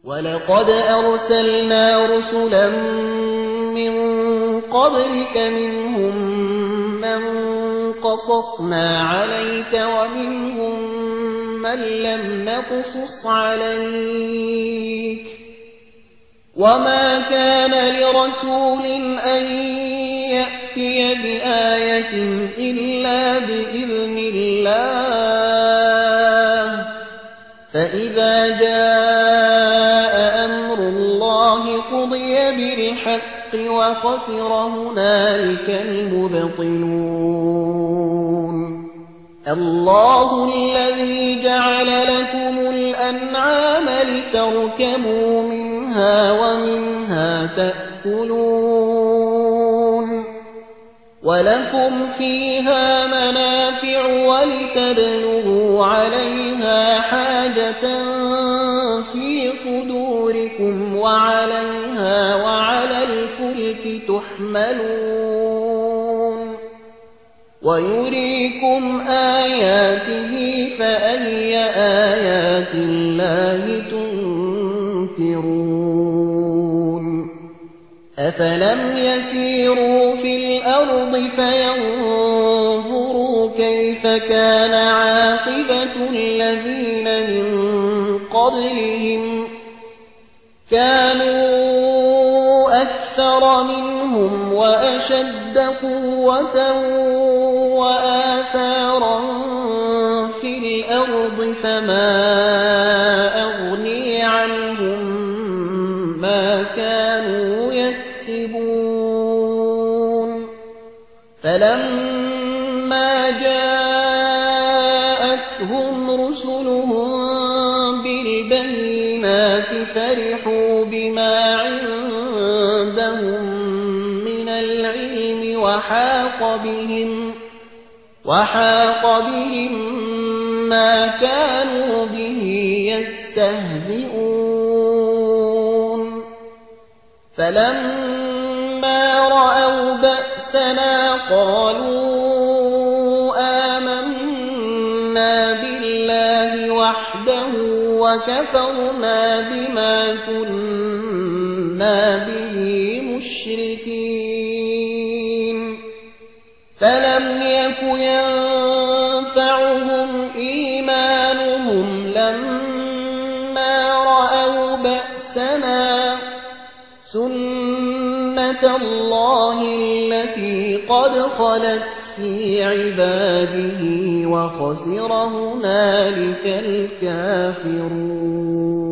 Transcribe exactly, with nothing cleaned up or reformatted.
ولقد أرسلنا رسلا من قبلك منهم من قصصنا عليك ومنهم من لم نقصص عليك وما كان لرسول أن يأتي بآية إلا بإذن الله فإذا جاء أمر الله قضي بالحق وخسر هنالك المبطلون الله الذي جعل لكم الأنعام لتركبوا منها ومنها تأكلون ولكم فيها منافع ولتبلغوا عليها حاجة في صدوركم وعليها وعلى الفلك تحملون ويريكم آياته فأي آيات الله تنكرون أفلم يسيروا في الأرض فينظروا كيف كان عاقبة الذين من قبلهم كانوا أكثر منهم وأشد قوة وآثارا في الأرض فما أغني عنهم ما كانوا يكسبون فلما جاءتهم رسلهم بالبينات فرحوا بما عندهم من العلم وحاق بهم وحاق بهم ما كانوا به يستهزئون فلما رأوا بأسنا قالوا آمنا بالله وحده وكفرنا بما كنا به مشركين فلم يك ينفعهم إيمانهم لما رأوا بأسنا سنة الله التي قد خلت في عباده وخسر هنالك الكافرون